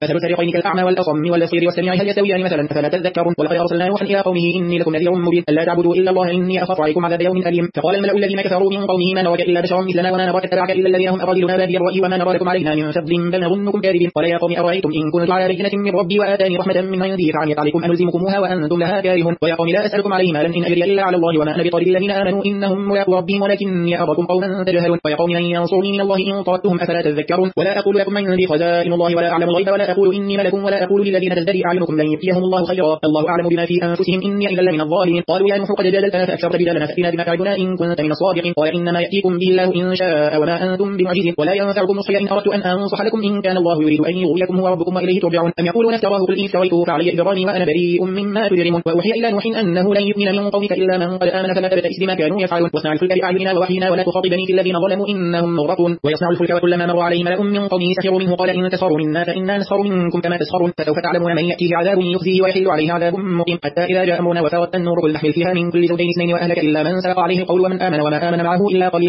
مثل الفريقين كالأعمى والأصم والبصير والسميع هل يستويان مثلا؟ أفلا تذكرون. ولقد أرسلنا نوحا إلى قومه إني لكم نذير مبين ألا تعبدوا إلا الله إني أخاف عليكم عذاب يوم أليم. فقال الملأ الذين كفروا من قومه ما نراك إلا بشرا مثلنا وما نراك اتبعك إلا الذين هم أراذلنا بادي الرأي وما نرى لكم علينا من فضل بل نظنكم كاذبين. قال يا قوم أرأيتم إن كنت على بينة من ربي وآتاني رحمة من عندي فعميت عليكم أنلزمكموها وأنتم لها كارهون. ويا قوم لا أسألكم عليه مالا إن أجري إلا على الله وما أنا بطارد الذين آمنوا إنهم ملاقو ربهم ولكني أراكم قوما تجهلون. ويا قوم من ينصرني من الله إن طردتهم أفلا تذكرون. ولا أقول لكم من عندي خزائن الله ولا أعلم الغيب ولا أقول إني ملك ولا أقول للذين تزدري أعينكم لن يؤتيهم الله خيرا الله أعلم بما في أنفسهم إني إذا لمن الظالمين. قالوا يا نوح قد جادلتنا فأكثرت بدالنا فأتنا بما تعدنا إن كنت من الصادقين. قال إنما يأتيكم به الله إن شاء وما أنتم بمعجزين ولا ينفعكم نصحي إن أردت أن أنصح لكم إن كان الله يريد أن يغويكم هو ربكم وإليه ترجعون. أم يقولون افتراه قل إن افتريته فعلي إجرامي وأنا بريء مما تجرمون. وأوحي إلى نوح أنه لن يؤمن من قومك إلا من قد آمن فلا تبتئس بما كانوا يفعلون. واصنع الفلك بأعيننا ووحينا ولا تخاطبني في الذين ظلموا إنهم مغرقون. ويصنع الفلك وكلما مر عليه ملأ من قومه سخروا منه قال إن تسخروا منا فإنا نسخر منكم كما تسخرون. فسوف تعلمون من يأتيه عذاب يخزيه ويحل عليه عذاب مقيم حتى إذا جاء أمرنا وفارت النور قل نحمل فيها من كل زوجين اثنين وأهلك إلا من سبق عليه القول ومن آمن وما آمن معه إلا قليل.